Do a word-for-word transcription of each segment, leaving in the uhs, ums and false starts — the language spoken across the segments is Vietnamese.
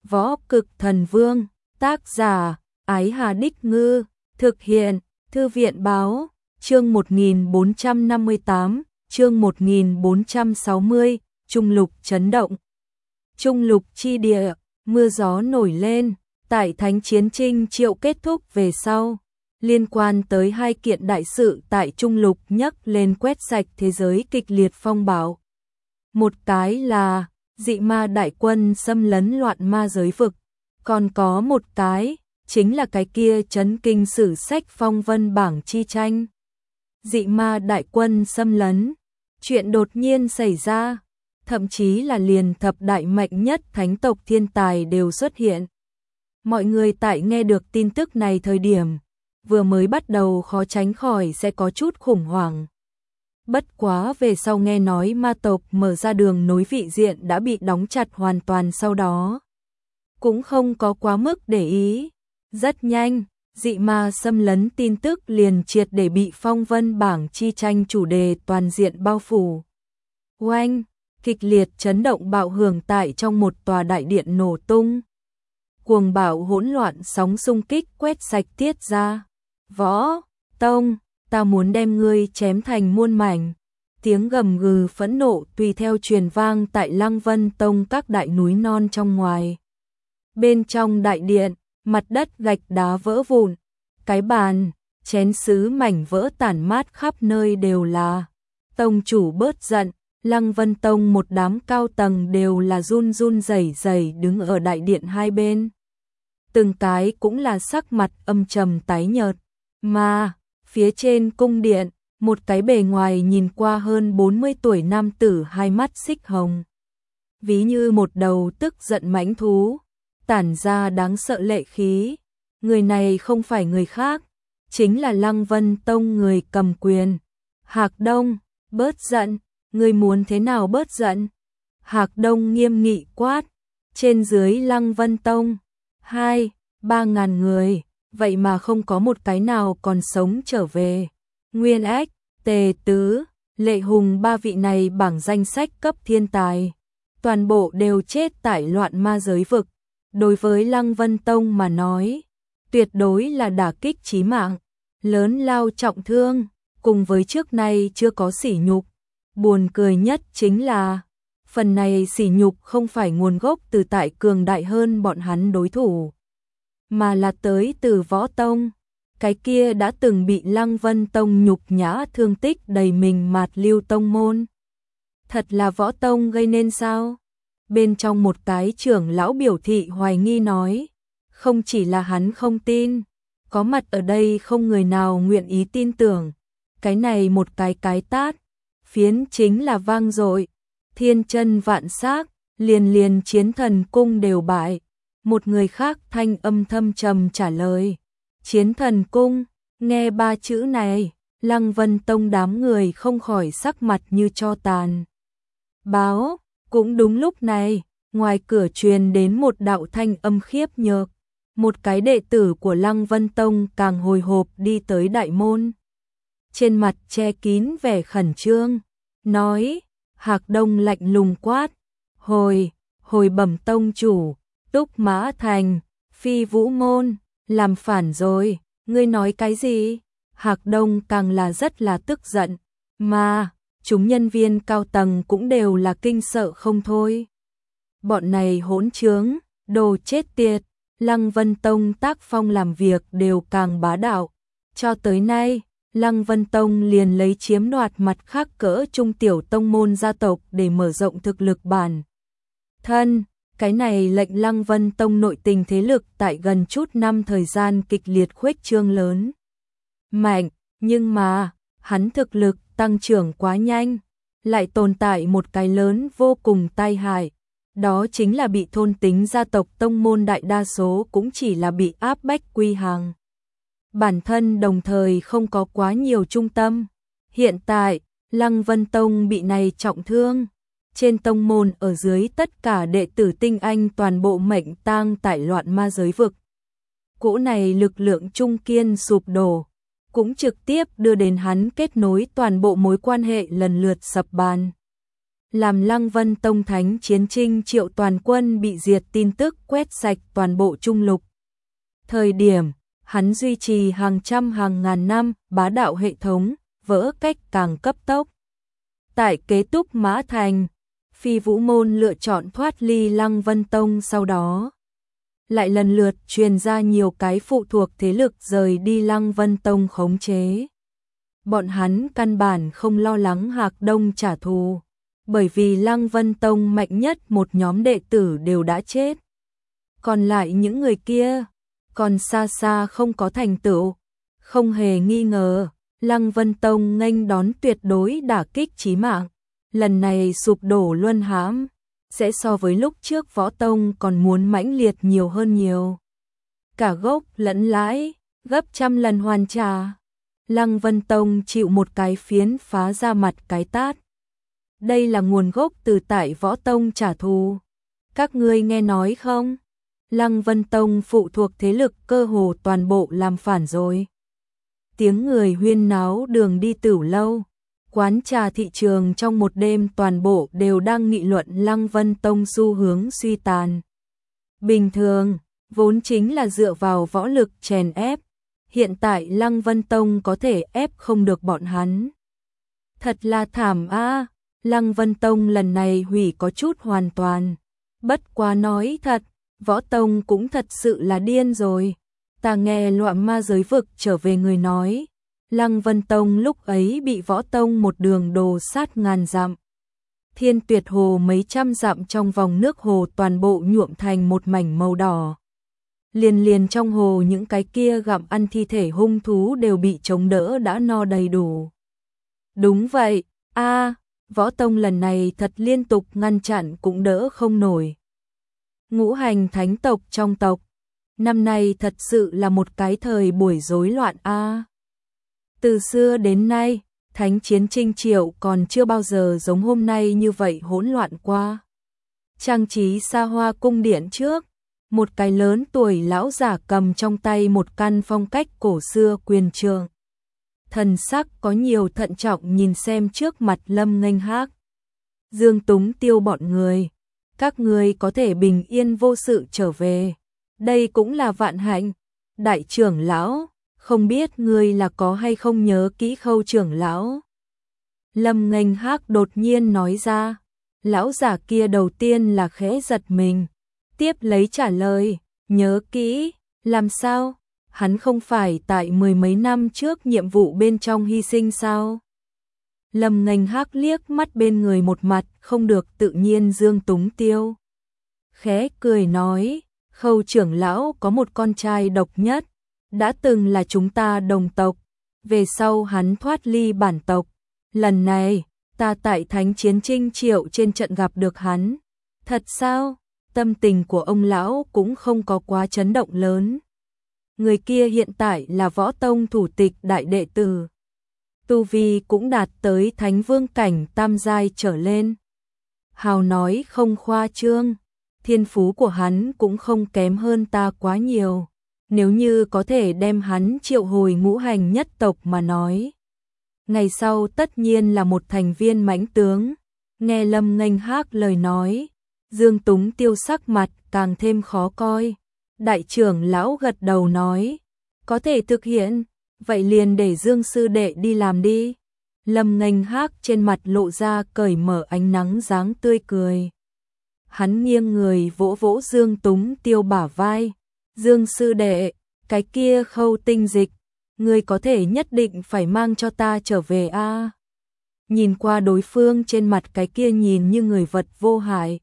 Võ Cực Thần Vương, tác giả, Ái Hà Đích Ngư, thực hiện, Thư viện Báo, chương một nghìn bốn trăm năm mươi tám, chương một nghìn bốn trăm sáu mươi, Trung Lục chấn động. Trung Lục chi địa, mưa gió nổi lên, tại Thánh Chiến Trinh Triệu kết thúc về sau. Liên quan tới hai kiện đại sự tại Trung Lục nhấc lên quét sạch thế giới kịch liệt phong bạo. Một cái là dị ma đại quân xâm lấn loạn ma giới vực, còn có một cái chính là cái kia chấn kinh sử sách phong vân bảng chi tranh. Dị ma đại quân xâm lấn, chuyện đột nhiên xảy ra, thậm chí là liền thập đại mạnh nhất thánh tộc thiên tài đều xuất hiện. Mọi người tại nghe được tin tức này thời điểm, vừa mới bắt đầu khó tránh khỏi sẽ có chút khủng hoảng. Bất quá về sau nghe nói ma tộc mở ra đường nối vị diện đã bị đóng chặt hoàn toàn sau đó. Cũng không có quá mức để ý. Rất nhanh, dị ma xâm lấn tin tức liền triệt để bị phong vân bảng chi tranh chủ đề toàn diện bao phủ. Oanh, kịch liệt chấn động bạo hưởng tại trong một tòa đại điện nổ tung. Cuồng bạo hỗn loạn sóng xung kích quét sạch tiết ra. Võ Tông, ta muốn đem ngươi chém thành muôn mảnh. Tiếng gầm gừ phẫn nộ tùy theo truyền vang tại Lăng Vân Tông các đại núi non trong ngoài. Bên trong đại điện, mặt đất gạch đá vỡ vụn, cái bàn, chén sứ mảnh vỡ tản mát khắp nơi đều là. Tông chủ bớt giận, Lăng Vân Tông một đám cao tầng đều là run run rẩy rẩy đứng ở đại điện hai bên. Từng cái cũng là sắc mặt âm trầm tái nhợt, mà phía trên cung điện, một cái bề ngoài nhìn qua hơn bốn mươi tuổi nam tử hai mắt xích hồng. Ví như một đầu tức giận mãnh thú, tản ra đáng sợ lệ khí. Người này không phải người khác, chính là Lăng Vân Tông người cầm quyền. Hạc Đông, bớt giận, người muốn thế nào bớt giận? Hạc Đông nghiêm nghị quát, trên dưới Lăng Vân Tông, hai, ba ngàn người, vậy mà không có một cái nào còn sống trở về. Nguyên Ách, Tề Tứ, Lệ Hùng ba vị này bảng danh sách cấp thiên tài, toàn bộ đều chết tại loạn ma giới vực. Đối với Lăng Vân Tông mà nói, tuyệt đối là đả kích chí mạng, lớn lao trọng thương, cùng với trước nay chưa có sỉ nhục. Buồn cười nhất chính là, phần này sỉ nhục không phải nguồn gốc từ tại cường đại hơn bọn hắn đối thủ, mà là tới từ Võ Tông. Cái kia đã từng bị Lăng Vân Tông nhục nhã thương tích đầy mình mạt lưu tông môn. Thật là Võ Tông gây nên sao? Bên trong một cái trưởng lão biểu thị hoài nghi nói, không chỉ là hắn không tin, có mặt ở đây không người nào nguyện ý tin tưởng. Cái này một cái cái tát, phiến chính là vang dội, thiên chân vạn xác, liền liền chiến thần cung đều bại. Một người khác thanh âm thâm trầm trả lời, chiến thần cung. Nghe ba chữ này, Lăng Vân Tông đám người không khỏi sắc mặt như tro tàn. Báo, cũng đúng lúc này, ngoài cửa truyền đến một đạo thanh âm khiếp nhược. Một cái đệ tử của Lăng Vân Tông càng hồi hộp đi tới đại môn. Trên mặt che kín vẻ khẩn trương, nói, Hạc Đông lạnh lùng quát, hồi, hồi bẩm tông chủ, Túc Mã Thành, Phi Vũ Môn, làm phản rồi, ngươi nói cái gì? Hạc Đông càng là rất là tức giận, mà chúng nhân viên cao tầng cũng đều là kinh sợ không thôi. Bọn này hỗn trướng, đồ chết tiệt, Lăng Vân Tông tác phong làm việc đều càng bá đạo. Cho tới nay, Lăng Vân Tông liền lấy chiếm đoạt mặt khác cỡ trung tiểu tông môn gia tộc để mở rộng thực lực bản thân. Cái này lệnh Lăng Vân Tông nội tình thế lực tại gần chút năm thời gian kịch liệt khuếch trương lớn mạnh, nhưng mà hắn thực lực tăng trưởng quá nhanh, lại tồn tại một cái lớn vô cùng tai hại, đó chính là bị thôn tính gia tộc tông môn đại đa số cũng chỉ là bị áp bách quy hàng. Bản thân đồng thời không có quá nhiều trung tâm. Hiện tại, Lăng Vân Tông bị này trọng thương, trên tông môn ở dưới tất cả đệ tử tinh anh toàn bộ mệnh tang tại loạn ma giới vực. Cỗ này lực lượng trung kiên sụp đổ, cũng trực tiếp đưa đến hắn kết nối toàn bộ mối quan hệ lần lượt sập bàn. làm Lăng Vân Tông thánh chiến trinh triệu toàn quân bị diệt tin tức quét sạch toàn bộ Trung Lục. Thời điểm, hắn duy trì hàng trăm hàng ngàn năm bá đạo hệ thống, vỡ cách càng cấp tốc. Tại kế túc Mã Thành, Phi Vũ Môn lựa chọn thoát ly Lăng Vân Tông, sau đó lại lần lượt truyền ra nhiều cái phụ thuộc thế lực rời đi Lăng Vân Tông khống chế. Bọn hắn căn bản không lo lắng Hạc Đông trả thù, bởi vì Lăng Vân Tông mạnh nhất một nhóm đệ tử đều đã chết. Còn lại những người kia, còn xa xa không có thành tựu. Không hề nghi ngờ, Lăng Vân Tông nghênh đón tuyệt đối đả kích chí mạng. Lần này sụp đổ luân hãm, sẽ so với lúc trước Võ Tông còn muốn mãnh liệt nhiều hơn nhiều. Cả gốc lẫn lãi, gấp trăm lần hoàn trả. Lăng Vân Tông chịu một cái phiến phá ra mặt cái tát. Đây là nguồn gốc từ tại Võ Tông trả thù. Các ngươi nghe nói không? Lăng Vân Tông phụ thuộc thế lực cơ hồ toàn bộ làm phản rồi. Tiếng người huyên náo đường đi tửu lâu, quán trà thị trường trong một đêm toàn bộ đều đang nghị luận Lăng Vân Tông xu hướng suy tàn. Bình thường, vốn chính là dựa vào võ lực chèn ép, hiện tại Lăng Vân Tông có thể ép không được bọn hắn. Thật là thảm a, Lăng Vân Tông lần này hủy có chút hoàn toàn. Bất quá nói thật, Võ Tông cũng thật sự là điên rồi. Ta nghe Loạn Ma giới vực trở về người nói, Lăng Vân Tông lúc ấy bị Võ Tông một đường đồ sát ngàn dặm. Thiên Tuyệt Hồ mấy trăm dặm trong vòng nước hồ toàn bộ nhuộm thành một mảnh màu đỏ. Liền liền trong hồ những cái kia gặm ăn thi thể hung thú đều bị chống đỡ đã no đầy đủ. Đúng vậy, a, Võ Tông lần này thật liên tục ngăn chặn cũng đỡ không nổi. Ngũ hành thánh tộc trong tộc, năm nay thật sự là một cái thời buổi rối loạn a. Từ xưa đến nay, thánh chiến trinh triệu còn chưa bao giờ giống hôm nay như vậy hỗn loạn qua. Trang trí xa hoa cung điện trước, một cái lớn tuổi lão giả cầm trong tay một căn phong cách cổ xưa quyền trượng. Thần sắc có nhiều thận trọng nhìn xem trước mặt Lâm Nghênh Hác. Dương Túng Tiêu bọn người, các người có thể bình yên vô sự trở về. Đây cũng là vạn hạnh. Đại trưởng lão, không biết ngươi là có hay không nhớ kỹ Khâu trưởng lão. Lâm Nghênh Hác đột nhiên nói ra. Lão giả kia đầu tiên là khẽ giật mình, tiếp lấy trả lời, nhớ kỹ, làm sao? Hắn không phải tại mười mấy năm trước nhiệm vụ bên trong hy sinh sao? Lâm Nghênh Hác liếc mắt bên người một mặt không được tự nhiên Dương Túng Tiêu. Khẽ cười nói, Khâu trưởng lão có một con trai độc nhất, đã từng là chúng ta đồng tộc, về sau hắn thoát ly bản tộc. Lần này, ta tại Thánh Chiến Trinh Triệu trên trận gặp được hắn. Thật sao? Tâm tình của ông lão cũng không có quá chấn động lớn. Người kia hiện tại là Võ Tông thủ tịch đại đệ tử. Tu vi cũng đạt tới Thánh Vương cảnh tam giai trở lên. Hào nói không khoa trương, thiên phú của hắn cũng không kém hơn ta quá nhiều. Nếu như có thể đem hắn triệu hồi ngũ hành nhất tộc mà nói, ngày sau tất nhiên là một thành viên mãnh tướng. Nghe Lâm Nghênh Hác lời nói, Dương Túng Tiêu sắc mặt càng thêm khó coi. Đại trưởng lão gật đầu nói, có thể thực hiện, vậy liền để Dương sư đệ đi làm đi. Lâm Nghênh Hác trên mặt lộ ra cởi mở ánh nắng dáng tươi cười. Hắn nghiêng người vỗ vỗ Dương Túng Tiêu bả vai. Dương sư đệ, cái kia Khâu tinh dịch, ngươi có thể nhất định phải mang cho ta trở về a. À? Nhìn qua đối phương trên mặt cái kia nhìn như người vật vô hại,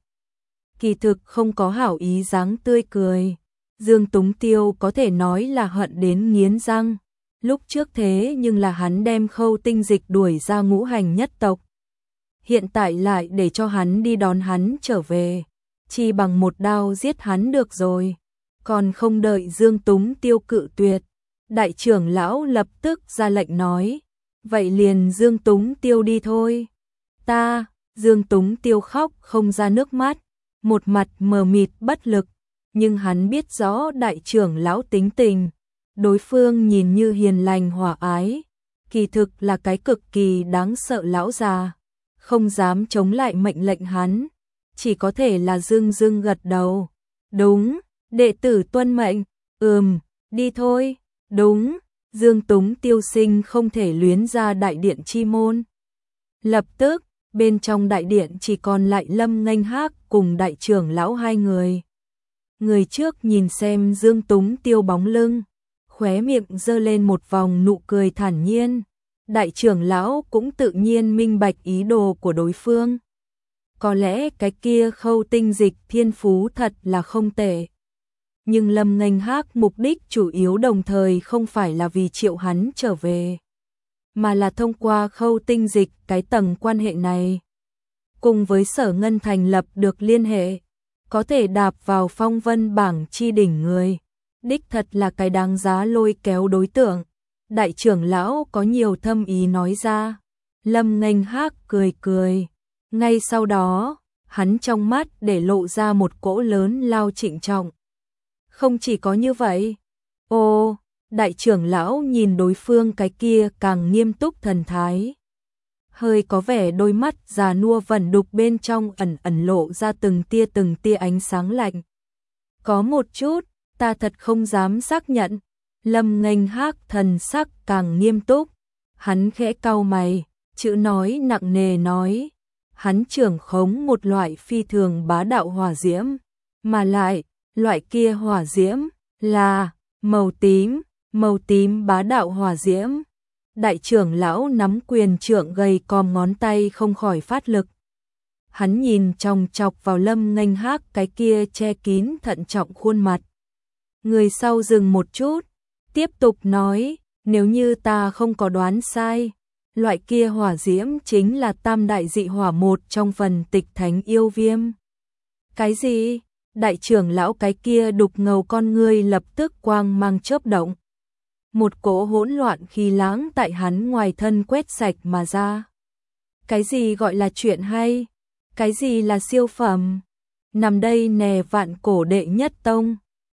kỳ thực không có hảo ý dáng tươi cười. Dương Túng Tiêu có thể nói là hận đến nghiến răng. Lúc trước thế nhưng là hắn đem Khâu tinh dịch đuổi ra ngũ hành nhất tộc. Hiện tại lại để cho hắn đi đón hắn trở về, chỉ bằng một đao giết hắn được rồi. Còn không đợi Dương Túng Tiêu cự tuyệt, đại trưởng lão lập tức ra lệnh nói, vậy liền Dương Túng Tiêu đi thôi. Ta, Dương Túng Tiêu khóc không ra nước mắt, một mặt mờ mịt bất lực, nhưng hắn biết rõ đại trưởng lão tính tình, đối phương nhìn như hiền lành hòa ái, kỳ thực là cái cực kỳ đáng sợ lão già. không dám chống lại mệnh lệnh hắn, chỉ có thể là dưng dưng gật đầu. Đúng, đệ tử tuân mệnh, ừm, đi thôi, đúng, Dương Túng Tiêu Sinh không thể luyến ra đại điện chi môn. Lập tức, bên trong đại điện chỉ còn lại Lâm Nghênh Hác cùng đại trưởng lão hai người. Người trước nhìn xem Dương Túng Tiêu bóng lưng, khóe miệng giơ lên một vòng nụ cười thản nhiên. Đại trưởng lão cũng tự nhiên minh bạch ý đồ của đối phương. Có lẽ cái kia Khâu Tinh Dịch thiên phú thật là không tệ. Nhưng Lâm Nghênh Hác mục đích chủ yếu đồng thời không phải là vì triệu hắn trở về, mà là thông qua Khâu Tinh Dịch cái tầng quan hệ này. Cùng với Sở Ngân thành lập được liên hệ, có thể đạp vào phong vân bảng chi đỉnh người. Đích thật là cái đáng giá lôi kéo đối tượng. Đại trưởng lão có nhiều thâm ý nói ra. Lâm Nghênh Hác cười cười. Ngay sau đó, hắn trong mắt để lộ ra một cỗ lớn lao trịnh trọng. Không chỉ có như vậy. Ô, đại trưởng lão nhìn đối phương cái kia càng nghiêm túc thần thái. Hơi có vẻ đôi mắt già nua vẩn đục bên trong ẩn ẩn lộ ra từng tia từng tia ánh sáng lạnh. Có một chút, ta thật không dám xác nhận. Lâm Nghênh Hác thần sắc càng nghiêm túc. Hắn khẽ cau mày, chữ nói nặng nề nói. Hắn trưởng khống một loại phi thường bá đạo hỏa diễm. Mà lại, loại kia hỏa diễm là màu tím, màu tím bá đạo hỏa diễm. Đại trưởng lão nắm quyền trượng gầy còm ngón tay không khỏi phát lực. Hắn nhìn chòng chọc vào Lâm Nghênh Hác cái kia che kín thận trọng khuôn mặt. Người sau dừng một chút, tiếp tục nói, nếu như ta không có đoán sai, loại kia hỏa diễm chính là tam đại dị hỏa một trong phần tịch thánh yêu viêm. Cái gì? Đại trưởng lão cái kia đục ngầu con ngươi lập tức quang mang chớp động. Một cỗ hỗn loạn khí lãng tại hắn ngoài thân quét sạch mà ra. Cái gì gọi là chuyện hay? Cái gì là siêu phẩm? Nằm đây nè vạn cổ đệ nhất tông,